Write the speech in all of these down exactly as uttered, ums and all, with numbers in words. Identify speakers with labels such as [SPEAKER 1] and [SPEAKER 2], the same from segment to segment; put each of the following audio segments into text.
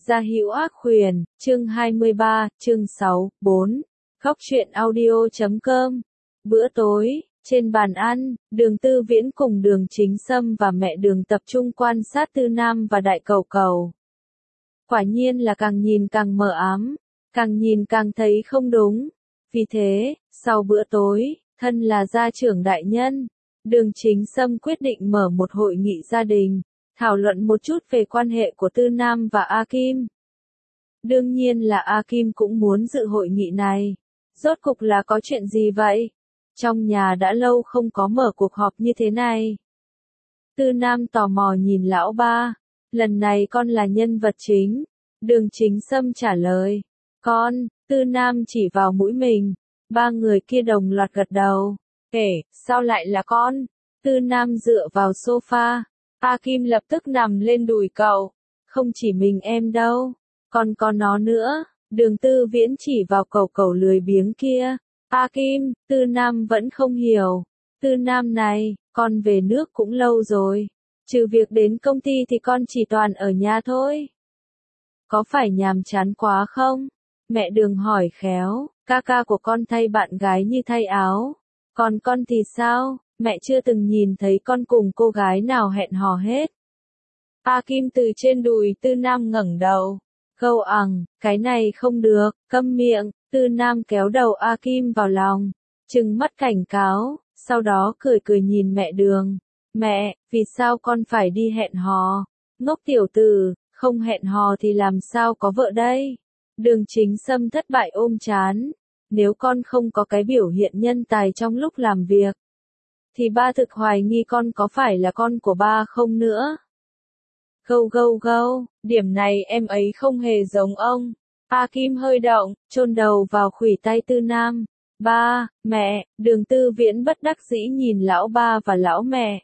[SPEAKER 1] Gia Hữu Ác Khuyển, chương hai mươi ba, chương sáu, bốn. Góc truyện audio chấm com. Bữa tối, trên bàn ăn, Đường Tư Viễn cùng Đường Chính Sâm và mẹ Đường tập trung quan sát Tư Nam và Đại Cẩu Cẩu. Quả nhiên là càng nhìn càng mờ ám, càng nhìn càng thấy không đúng. Vì thế, sau bữa tối, thân là gia trưởng đại nhân, Đường Chính Sâm quyết định mở một hội nghị gia đình, thảo luận một chút về quan hệ của Tư Nam và A Kim. Đương nhiên là A Kim cũng muốn dự hội nghị này. Rốt cục là có chuyện gì vậy? Trong nhà đã lâu không có mở cuộc họp như thế này. Tư Nam tò mò nhìn lão ba. Lần này con là nhân vật chính. Đường Chính Sâm trả lời. Con, Tư Nam chỉ vào mũi mình. Ba người kia đồng loạt gật đầu. Kể, sao lại là con? Tư Nam dựa vào sofa. A Kim lập tức nằm lên đùi cậu. Không chỉ mình em đâu, còn có nó nữa. Đường Tư Viễn chỉ vào Cẩu Cẩu lười biếng kia. A Kim, Tư Nam vẫn không hiểu. Tư Nam này, con về nước cũng lâu rồi. Trừ việc đến công ty thì con chỉ toàn ở nhà thôi. Có phải nhàm chán quá không? Mẹ Đường hỏi khéo, ca ca của con thay bạn gái như thay áo. Còn con thì sao? Mẹ chưa từng nhìn thấy con cùng cô gái nào hẹn hò hết. A Kim từ trên đùi Tư Nam ngẩng đầu. Gâu ẳng, cái này không được, câm miệng. Tư Nam kéo đầu A Kim vào lòng, trừng mắt cảnh cáo, sau đó cười cười nhìn mẹ Đường. Mẹ, vì sao con phải đi hẹn hò? Ngốc tiểu tử, không hẹn hò thì làm sao có vợ đây? Đường Chính Sâm thất bại ôm chán. Nếu con không có cái biểu hiện nhân tài trong lúc làm việc, thì ba thực hoài nghi con có phải là con của ba không nữa. Gâu gâu gâu, điểm này em ấy không hề giống ông. A Kim hơi động, chôn đầu vào khuỷu tay Tư Nam. Ba, mẹ, Đường Tư Viễn bất đắc dĩ nhìn lão ba và lão mẹ.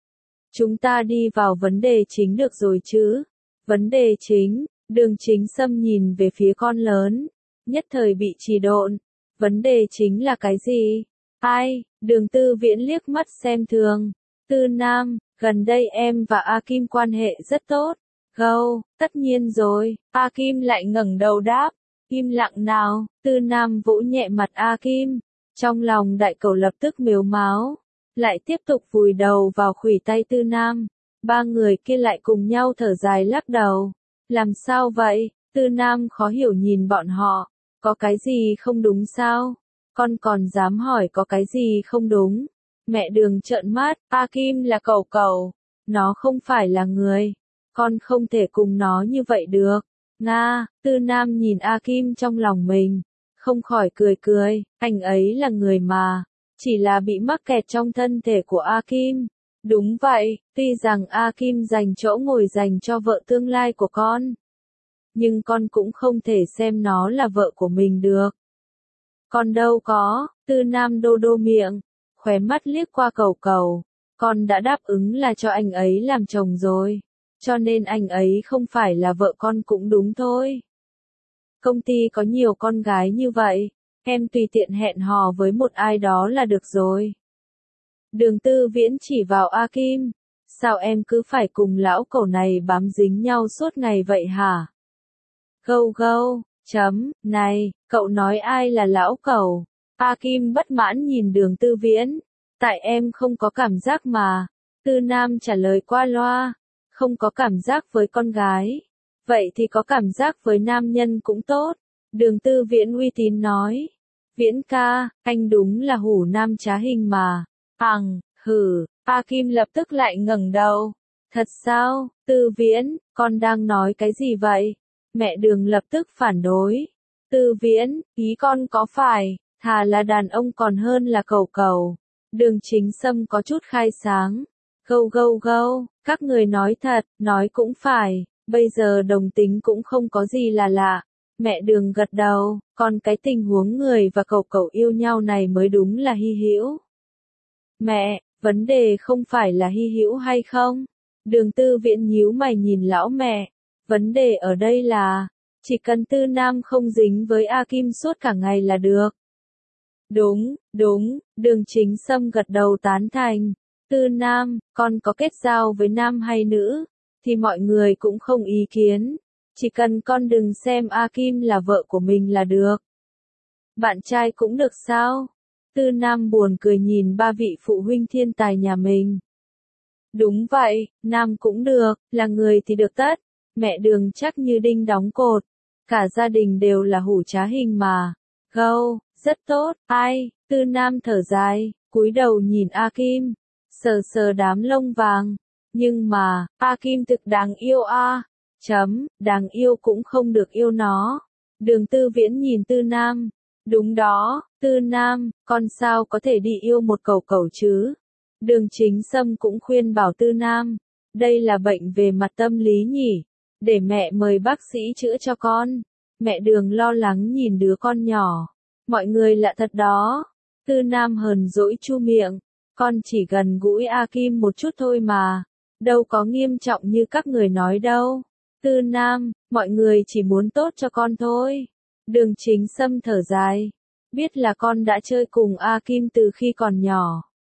[SPEAKER 1] Chúng ta đi vào vấn đề chính được rồi chứ? Vấn đề chính, Đường Chính Sâm nhìn về phía con lớn, nhất thời bị trì độn. Vấn đề chính là cái gì? Ai? Đường Tư Viễn liếc mắt xem thường. Tư Nam, gần đây em và A Kim quan hệ rất tốt. Gâu, tất nhiên rồi. A Kim lại ngẩng đầu đáp. Im lặng nào. Tư Nam vỗ nhẹ mặt A Kim. Trong lòng Đại Cẩu lập tức mếu máo. Lại tiếp tục vùi đầu vào khuỷu tay Tư Nam. Ba người kia lại cùng nhau thở dài lắc đầu. Làm sao vậy? Tư Nam khó hiểu nhìn bọn họ. Có cái gì không đúng sao? Con còn dám hỏi có cái gì không đúng? Mẹ Đường trợn mắt. A Kim là Cẩu Cẩu. Nó không phải là người. Con không thể cùng nó như vậy được. Nga, Tư Nam nhìn A Kim trong lòng mình. Không khỏi cười cười. Anh ấy là người mà. Chỉ là bị mắc kẹt trong thân thể của A Kim. Đúng vậy, tuy rằng A Kim dành chỗ ngồi dành cho vợ tương lai của con. Nhưng con cũng không thể xem nó là vợ của mình được. Con đâu có. Tư Nam đô đô miệng. Khóe mắt liếc qua Cẩu Cẩu. Con đã đáp ứng là cho anh ấy làm chồng rồi. Cho nên anh ấy không phải là vợ con cũng đúng thôi. Công ty có nhiều con gái như vậy. Em tùy tiện hẹn hò với một ai đó là được rồi. Đường Tư Viễn chỉ vào A Kim. Sao em cứ phải cùng lão cẩu này bám dính nhau suốt ngày vậy hả? Gâu gâu, chấm, này, cậu nói ai là lão cẩu? A Kim bất mãn nhìn Đường Tư Viễn. Tại em không có cảm giác mà. Tư Nam trả lời qua loa. Không có cảm giác với con gái. Vậy thì có cảm giác với nam nhân cũng tốt. Đường Tư Viễn uy tín nói. Viễn ca, anh đúng là hủ nam trá hình mà. Hằng, hử, A Kim lập tức lại ngẩng đầu. Thật sao, Tư Viễn, con đang nói cái gì vậy? Mẹ Đường lập tức phản đối. Tư Viễn, ý con có phải, thà là đàn ông còn hơn là Cẩu Cẩu. Đường Chính Sâm có chút khai sáng. Gâu gâu gâu, các người nói thật, nói cũng phải, bây giờ đồng tính cũng không có gì là lạ. Mẹ Đường gật đầu, còn cái tình huống người và Cẩu Cẩu yêu nhau này mới đúng là hy hữu. Mẹ, vấn đề không phải là hy hữu hay không? Đường Tư Viễn nhíu mày nhìn lão mẹ. Vấn đề ở đây là, chỉ cần Tư Nam không dính với A Kim suốt cả ngày là được. Đúng, đúng, Đường Chính Sâm gật đầu tán thành. Tư Nam, con có kết giao với nam hay nữ, thì mọi người cũng không ý kiến. Chỉ cần con đừng xem A Kim là vợ của mình là được. Bạn trai cũng được sao? Tư Nam buồn cười nhìn ba vị phụ huynh thiên tài nhà mình. Đúng vậy, Nam cũng được, là người thì được tất. Mẹ Đường chắc như đinh đóng cột. Cả gia đình đều là hủ trá hình mà. Gâu, rất tốt, ai? Tư Nam thở dài, cúi đầu nhìn A Kim. Sờ sờ đám lông vàng. Nhưng mà, A Kim thực đáng yêu a. Chấm, đáng yêu cũng không được yêu nó. Đường Tư Viễn nhìn Tư Nam. Đúng đó, Tư Nam, con sao có thể đi yêu một cẩu cẩu chứ? Đường Chính Sâm cũng khuyên bảo Tư Nam. Đây là bệnh về mặt tâm lý nhỉ? Để mẹ mời bác sĩ chữa cho con. Mẹ Đường lo lắng nhìn đứa con nhỏ. Mọi người lạ thật đó. Tư Nam hờn dỗi chu miệng. Con chỉ gần gũi A Kim một chút thôi mà. Đâu có nghiêm trọng như các người nói đâu. Tư Nam, mọi người chỉ muốn tốt cho con thôi. Đường Chính Sâm thở dài. Biết là con đã chơi cùng A Kim từ khi còn nhỏ.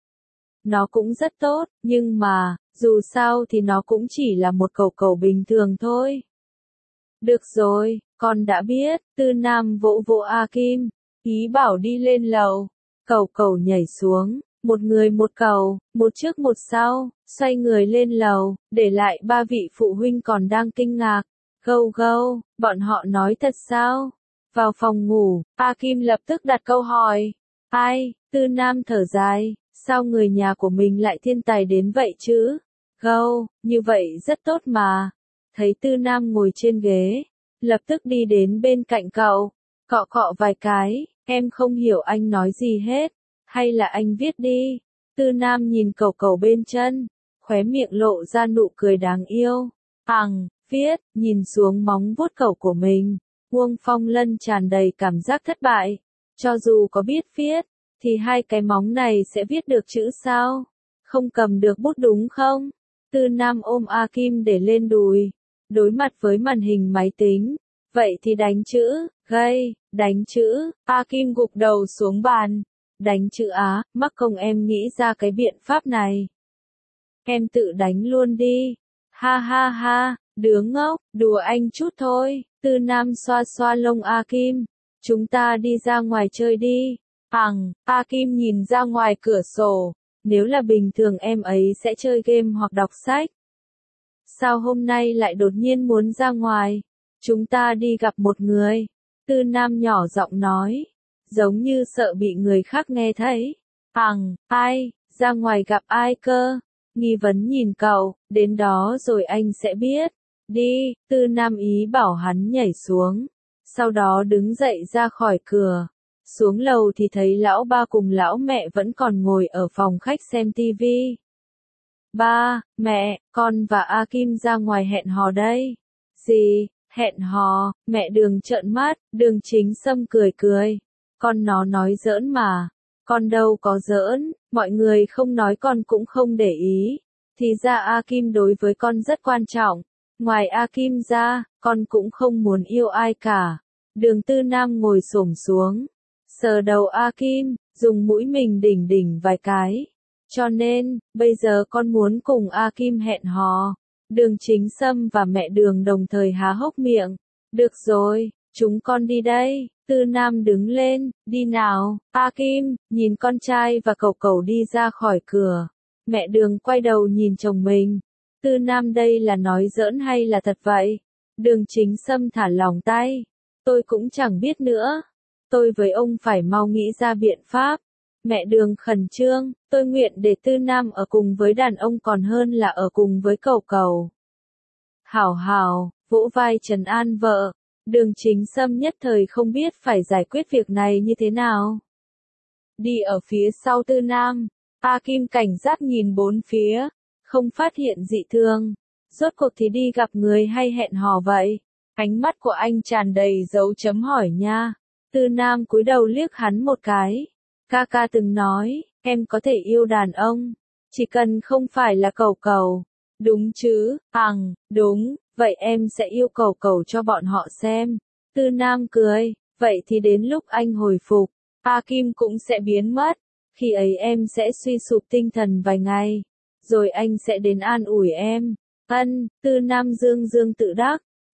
[SPEAKER 1] Nó cũng rất tốt, nhưng mà, dù sao thì nó cũng chỉ là một cẩu cẩu bình thường thôi. Được rồi, con đã biết. Tư Nam vỗ vỗ A Kim, ý bảo đi lên lầu. Cẩu cẩu nhảy xuống, một người một cẩu, một trước một sau, xoay người lên lầu, để lại ba vị phụ huynh còn đang kinh ngạc. Gâu gâu, bọn họ nói thật sao? Vào phòng ngủ, A Kim lập tức đặt câu hỏi. Ai? Tư Nam thở dài, sao người nhà của mình lại thiên tài đến vậy chứ? Gâu, như vậy rất tốt mà. Thấy Tư Nam ngồi trên ghế, lập tức đi đến bên cạnh cậu, cọ cọ vài cái, em không hiểu anh nói gì hết, hay là anh viết đi. Tư Nam nhìn cậu cậu bên chân, khóe miệng lộ ra nụ cười đáng yêu. Hằng, viết, nhìn xuống móng vuốt cậu của mình. Uông Phong Lân tràn đầy cảm giác thất bại. Cho dù có biết viết, thì hai cái móng này sẽ viết được chữ sao? Không cầm được bút đúng không? Tư Nam ôm A Kim để lên đùi, đối mặt với màn hình máy tính. Vậy thì đánh chữ, gây, đánh chữ. A Kim gục đầu xuống bàn. Đánh chữ á, mắc công em nghĩ ra cái biện pháp này. Em tự đánh luôn đi. Ha ha ha, đứa ngốc, đùa anh chút thôi. Tư Nam xoa xoa lông A Kim. Chúng ta đi ra ngoài chơi đi. Hằng, A Kim nhìn ra ngoài cửa sổ. Nếu là bình thường em ấy sẽ chơi game hoặc đọc sách. Sao hôm nay lại đột nhiên muốn ra ngoài? Chúng ta đi gặp một người. Tư Nam nhỏ giọng nói. Giống như sợ bị người khác nghe thấy. Hằng, ai? Ra ngoài gặp ai cơ? Nghi vấn nhìn cậu, đến đó rồi anh sẽ biết. Đi, Tư Nam ý bảo hắn nhảy xuống. Sau đó đứng dậy ra khỏi cửa. Xuống lầu thì thấy lão ba cùng lão mẹ vẫn còn ngồi ở phòng khách xem tivi. Ba, mẹ, con và A Kim ra ngoài hẹn hò đây. Gì, hẹn hò? Mẹ Đường trợn mắt, Đường Chính Sâm cười cười. Con nó nói giỡn mà. Con đâu có giỡn, mọi người không nói con cũng không để ý. Thì ra A Kim đối với con rất quan trọng. Ngoài A Kim ra, con cũng không muốn yêu ai cả. Đường Tư Nam ngồi xổm xuống, sờ đầu A Kim, dùng mũi mình đỉnh đỉnh vài cái. Cho nên, bây giờ con muốn cùng A Kim hẹn hò. Đường Chính Sâm và mẹ Đường đồng thời há hốc miệng. Được rồi, chúng con đi đây. Tư Nam đứng lên, đi nào. A Kim, nhìn con trai và cậu cậu đi ra khỏi cửa. Mẹ Đường quay đầu nhìn chồng mình. Tư Nam đây là nói giỡn hay là thật vậy? Đường Chính Sâm thả lỏng tay. Tôi cũng chẳng biết nữa. Tôi với ông phải mau nghĩ ra biện pháp. Mẹ Đường khẩn trương, tôi nguyện để Tư Nam ở cùng với đàn ông còn hơn là ở cùng với cậu cậu. Hảo hảo, vỗ vai trấn an vợ. Đường Chính Sâm nhất thời không biết phải giải quyết việc này như thế nào. Đi ở phía sau Tư Nam, A Kim cảnh giác nhìn bốn phía, không phát hiện dị thường. Rốt cuộc thì đi gặp người hay hẹn hò vậy? Ánh mắt của anh tràn đầy dấu chấm hỏi nha. Tư Nam cúi đầu liếc hắn một cái. Ca ca từng nói, em có thể yêu đàn ông, chỉ cần không phải là cẩu cẩu. Đúng chứ, Hằng, đúng, vậy em sẽ yêu cẩu cẩu cho bọn họ xem. Tư Nam cười, vậy thì đến lúc anh hồi phục, A Kim cũng sẽ biến mất. Khi ấy em sẽ suy sụp tinh thần vài ngày, rồi anh sẽ đến an ủi em. Ân, Tư Nam dương dương tự đắc.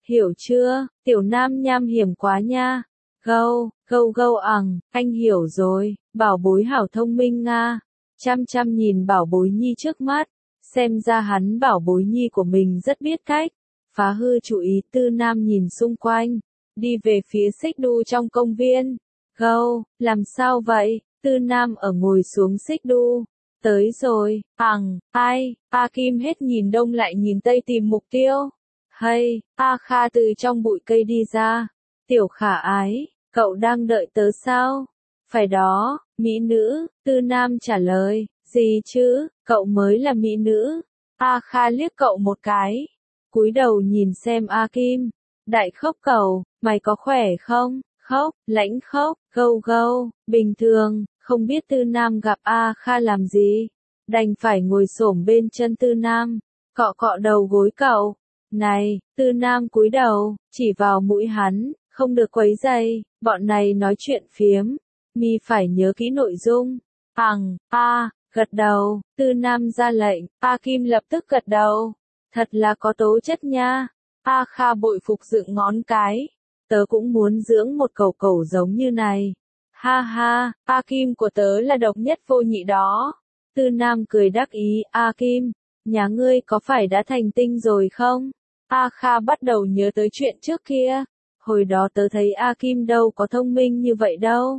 [SPEAKER 1] hiểu chưa, tiểu nam nham hiểm quá nha. Gâu, gâu gâu ằng, anh hiểu rồi, bảo bối hảo thông minh nga. Chăm chăm nhìn bảo bối nhi trước mắt, xem ra hắn bảo bối nhi của mình rất biết cách. Phá hư chủ ý Tư Nam nhìn xung quanh, đi về phía xích đu trong công viên. Gâu, làm sao vậy? Tư Nam ở ngồi xuống xích đu. Tới rồi, ằng, ai, A Kim hết nhìn đông lại nhìn tây tìm mục tiêu. Hay, A Kha từ trong bụi cây đi ra. Tiểu khả ái, cậu đang đợi tớ sao? Phải đó, mỹ nữ, Tư Nam trả lời. Gì chứ, cậu mới là mỹ nữ. A Kha liếc cậu một cái, cúi đầu nhìn xem A Kim. Đại khốc cầu, mày có khỏe không? Khốc, lãnh khốc, gâu gâu, bình thường, không biết Tư Nam gặp A Kha làm gì. Đành phải ngồi xổm bên chân Tư Nam, cọ cọ đầu gối cậu. Này, Tư Nam cúi đầu, chỉ vào mũi hắn, không được quấy rầy, bọn này nói chuyện phiếm. Mi phải nhớ kỹ nội dung. Ằng, a, gật đầu, Tư Nam ra lệnh, A Kim lập tức gật đầu. Thật là có tố chất nha. A Kha bội phục dựng ngón cái. Tớ cũng muốn dưỡng một cẩu cẩu giống như này. Ha ha, A Kim của tớ là độc nhất vô nhị đó. Tư Nam cười đắc ý, A Kim, nhà ngươi có phải đã thành tinh rồi không? A Kha bắt đầu nhớ tới chuyện trước kia. Hồi đó tớ thấy A Kim đâu có thông minh như vậy đâu.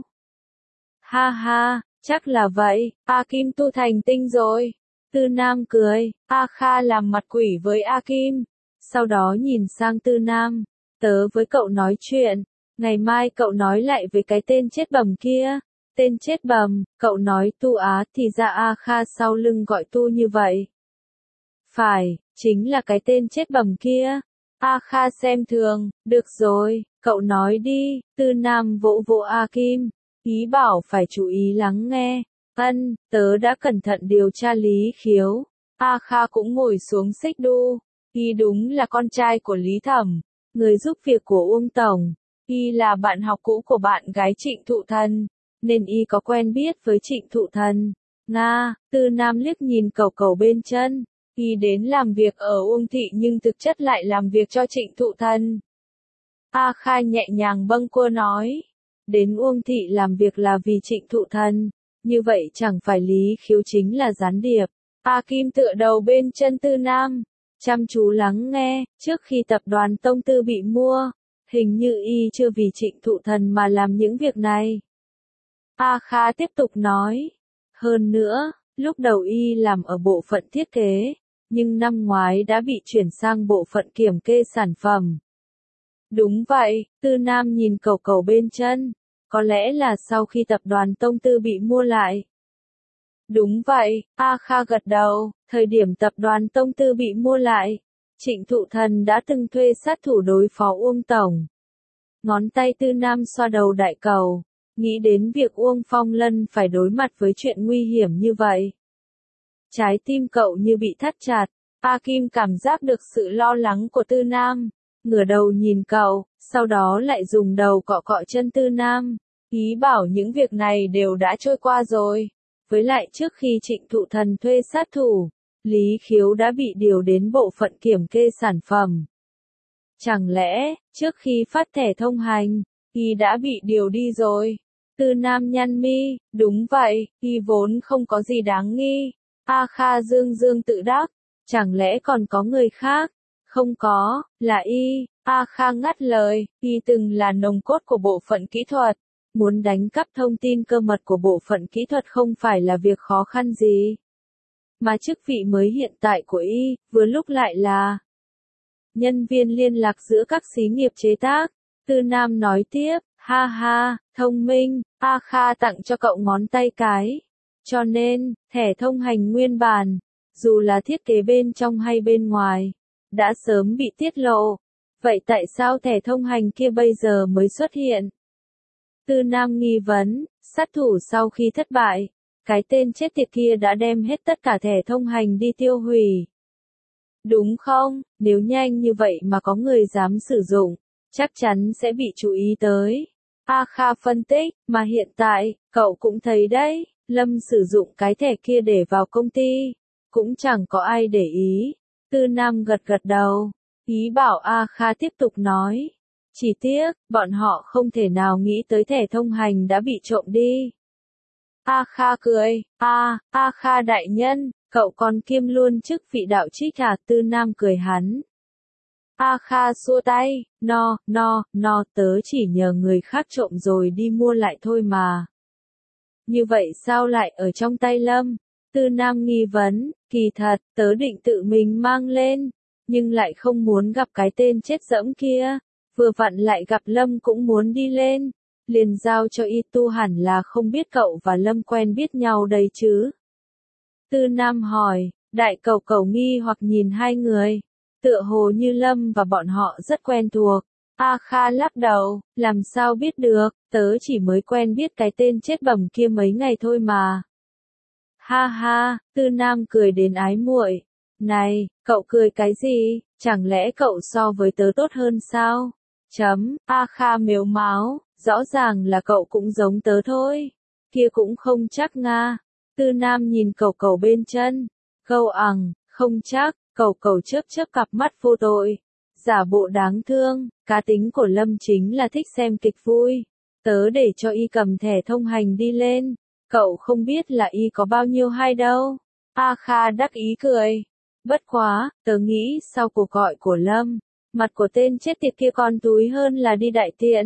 [SPEAKER 1] Ha ha, chắc là vậy, A Kim tu thành tinh rồi. Tư Nam cười, A Kha làm mặt quỷ với A Kim. Sau đó nhìn sang Tư Nam, tớ với cậu nói chuyện, ngày mai cậu nói lại với cái tên chết bầm kia. Tên chết bầm, cậu nói tu á thì ra A Kha sau lưng gọi tu như vậy. Phải, chính là cái tên chết bầm kia. A Kha xem thường, được rồi, cậu nói đi. Tư Nam vỗ vỗ A Kim, ý bảo phải chú ý lắng nghe. Ân, tớ đã cẩn thận điều tra Lý Khiếu. A Kha cũng ngồi xuống xích đu. Y đúng là con trai của Lý Thẩm, người giúp việc của Uông Tổng. Y là bạn học cũ của bạn gái Trịnh Thụ Thần, nên Y có quen biết với Trịnh Thụ Thần. Nga, Tư Nam liếc nhìn cẩu cẩu bên chân. Y đến làm việc ở Uông Thị nhưng thực chất lại làm việc cho Trịnh Thụ Thần. A Kha nhẹ nhàng bâng quơ nói. Đến Uông Thị làm việc là vì Trịnh Thụ Thần. Như vậy chẳng phải Lý Khiếu chính là gián điệp. A Kim tựa đầu bên chân Tư Nam, chăm chú lắng nghe. Trước khi tập đoàn Tông Tư bị mua, hình như Y chưa vì Trịnh Thụ Thần mà làm những việc này. A Kha tiếp tục nói. Hơn nữa, lúc đầu Y làm ở bộ phận thiết kế, nhưng năm ngoái đã bị chuyển sang bộ phận kiểm kê sản phẩm. Đúng vậy, Tư Nam nhìn cẩu cẩu bên chân. Có lẽ là sau khi tập đoàn Tông Tư bị mua lại. Đúng vậy, A Kha gật đầu, thời điểm tập đoàn Tông Tư bị mua lại, Trịnh Thụ Thần đã từng thuê sát thủ đối phó Uông Tổng. Ngón tay Tư Nam xoa đầu đại cầu, nghĩ đến việc Uông Phong Lân phải đối mặt với chuyện nguy hiểm như vậy. Trái tim cậu như bị thắt chặt, A Kim cảm giác được sự lo lắng của Tư Nam, ngửa đầu nhìn cậu, sau đó lại dùng đầu cọ cọ chân Tư Nam, ý bảo những việc này đều đã trôi qua rồi. Với lại trước khi Trịnh Thụ Thần thuê sát thủ, Lý Khiếu đã bị điều đến bộ phận kiểm kê sản phẩm. Chẳng lẽ, trước khi phát thẻ thông hành, Y đã bị điều đi rồi? Tư Nam nhăn mi, đúng vậy, Y vốn không có gì đáng nghi. A Kha dương dương tự đắc, chẳng lẽ còn có người khác? Không có, là Y. A Kha ngắt lời, Y từng là nòng cốt của bộ phận kỹ thuật. Muốn đánh cắp thông tin cơ mật của bộ phận kỹ thuật không phải là việc khó khăn gì. Mà chức vị mới hiện tại của Y, vừa lúc lại là nhân viên liên lạc giữa các xí nghiệp chế tác. Tư Nam nói tiếp, ha ha, thông minh, A Kha tặng cho cậu ngón tay cái. Cho nên, thẻ thông hành nguyên bản, dù là thiết kế bên trong hay bên ngoài, đã sớm bị tiết lộ. Vậy tại sao thẻ thông hành kia bây giờ mới xuất hiện? Tư Nam nghi vấn, sát thủ sau khi thất bại, cái tên chết tiệt kia đã đem hết tất cả thẻ thông hành đi tiêu hủy. Đúng không? Nếu nhanh như vậy mà có người dám sử dụng, chắc chắn sẽ bị chú ý tới. A Kha phân tích, mà hiện tại, cậu cũng thấy đấy, Lâm sử dụng cái thẻ kia để vào công ty, cũng chẳng có ai để ý. Tư Nam gật gật đầu. Ý bảo A Kha tiếp tục nói. Chỉ tiếc, bọn họ không thể nào nghĩ tới thẻ thông hành đã bị trộm đi. A Kha cười, a, A Kha đại nhân, cậu còn kiêm luôn chức vị đạo trích à? Tư Nam cười hắn. A Kha xua tay, no, no, no, tớ chỉ nhờ người khác trộm rồi đi mua lại thôi mà. Như vậy sao lại ở trong tay Lâm? Tư Nam nghi vấn, kỳ thật, tớ định tự mình mang lên, nhưng lại không muốn gặp cái tên chết dẫm kia, vừa vặn lại gặp Lâm cũng muốn đi lên, liền giao cho y tu hẳn là không biết cậu và Lâm quen biết nhau đây chứ. Tư Nam hỏi, đại cầu cầu nghi hoặc nhìn hai người, tựa hồ như Lâm và bọn họ rất quen thuộc. A Kha lắc đầu, làm sao biết được, tớ chỉ mới quen biết cái tên chết bẩm kia mấy ngày thôi mà. Ha ha, Tư Nam cười đến ái muội. Này, cậu cười cái gì, chẳng lẽ cậu so với tớ tốt hơn sao? Chấm, A Kha mếu máo, rõ ràng là cậu cũng giống tớ thôi. Kia cũng không chắc nga. Tư Nam nhìn cậu cậu bên chân. Câu ằng, không chắc, cậu cậu chớp chớp cặp mắt vô tội. Giả bộ đáng thương, cá tính của Lâm chính là thích xem kịch vui. Tớ để cho y cầm thẻ thông hành đi lên. Cậu không biết là y có bao nhiêu hay đâu. A Kha đắc ý cười. Bất quá, tớ nghĩ sau cuộc gọi của Lâm, mặt của tên chết tiệt kia còn túi hơn là đi đại tiện.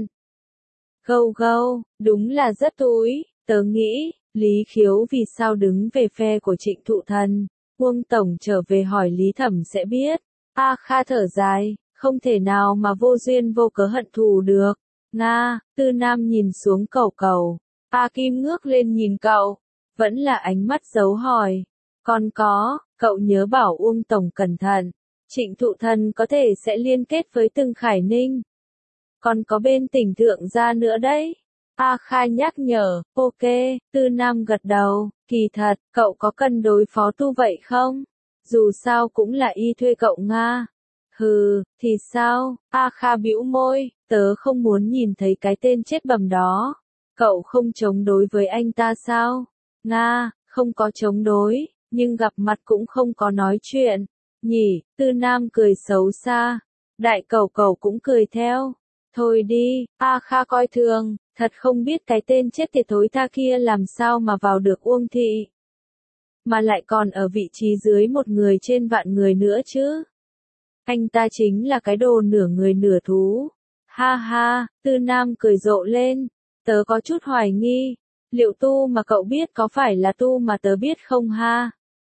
[SPEAKER 1] Gâu gâu, đúng là rất túi, tớ nghĩ, Lý Khiếu vì sao đứng về phe của Trịnh Thụ Thần. Uông Tổng trở về hỏi Lý Thẩm sẽ biết. A Kha thở dài, không thể nào mà vô duyên vô cớ hận thù được. Nga, Tư Nam nhìn xuống cậu cậu. A Kim ngước lên nhìn cậu, vẫn là ánh mắt dấu hỏi. Còn có, cậu nhớ bảo Uông Tổng cẩn thận, Trịnh Thụ Thần có thể sẽ liên kết với Từng Khải Ninh. Còn có bên tỉnh Thượng gia nữa đấy. A Kha nhắc nhở, ok, Tư Nam gật đầu, kỳ thật, cậu có cần đối phó tu vậy không? Dù sao cũng là y thuê cậu Nga. Hừ, thì sao? A Kha bĩu môi, tớ không muốn nhìn thấy cái tên chết bầm đó. Cậu không chống đối với anh ta sao? Nga, không có chống đối, nhưng gặp mặt cũng không có nói chuyện. Nhỉ, Tư Nam cười xấu xa. Đại cầu cầu cũng cười theo. Thôi đi, A Kha coi thường, thật không biết cái tên chết tiệt thối tha kia làm sao mà vào được Uông thị. Mà lại còn ở vị trí dưới một người trên vạn người nữa chứ. Anh ta chính là cái đồ nửa người nửa thú. Ha ha, Tư Nam cười rộ lên. Tớ có chút hoài nghi, liệu tu mà cậu biết có phải là tu mà tớ biết không ha?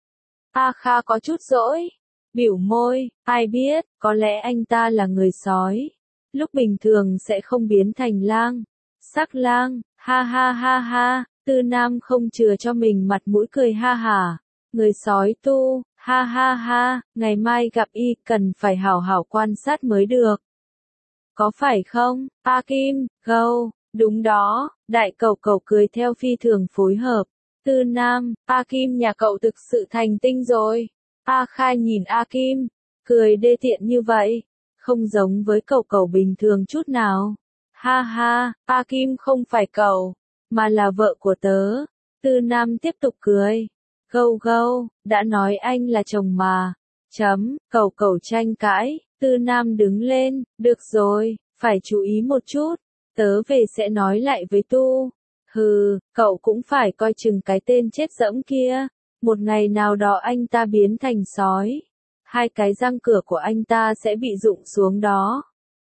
[SPEAKER 1] A Kha có chút dỗi, bĩu môi, ai biết, có lẽ anh ta là người sói. Lúc bình thường sẽ không biến thành lang, sắc lang, ha ha ha ha, Tư Nam không chừa cho mình mặt mũi cười ha hả. Người sói tu, ha ha ha, ngày mai gặp y cần phải hảo hảo quan sát mới được. Có phải không, A Kim, gâu, đúng đó, đại cầu cầu cười theo phi thường phối hợp. Tư Nam, A Kim nhà cậu thực sự thành tinh rồi. A Kha nhìn A Kim, cười đê tiện như vậy, không giống với cậu cậu bình thường chút nào. Ha ha, A Kim không phải cậu, mà là vợ của tớ. Tư Nam tiếp tục cười. Gâu gâu, đã nói anh là chồng mà. Chấm, cậu cậu tranh cãi. Tư Nam đứng lên, được rồi, phải chú ý một chút. Tớ về sẽ nói lại với tu. Hừ, cậu cũng phải coi chừng cái tên chết dẫm kia. Một ngày nào đó anh ta biến thành sói. Hai cái răng cửa của anh ta sẽ bị rụng xuống đó.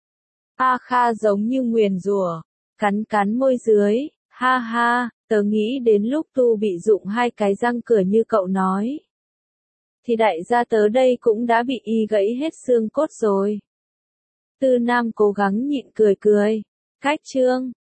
[SPEAKER 1] A Kha giống như nguyền rủa, cắn cắn môi dưới. Ha ha, tớ nghĩ đến lúc tu bị rụng hai cái răng cửa như cậu nói. Thì đại gia tớ đây cũng đã bị y gãy hết xương cốt rồi. Tư Nam cố gắng nhịn cười cười. Cách chương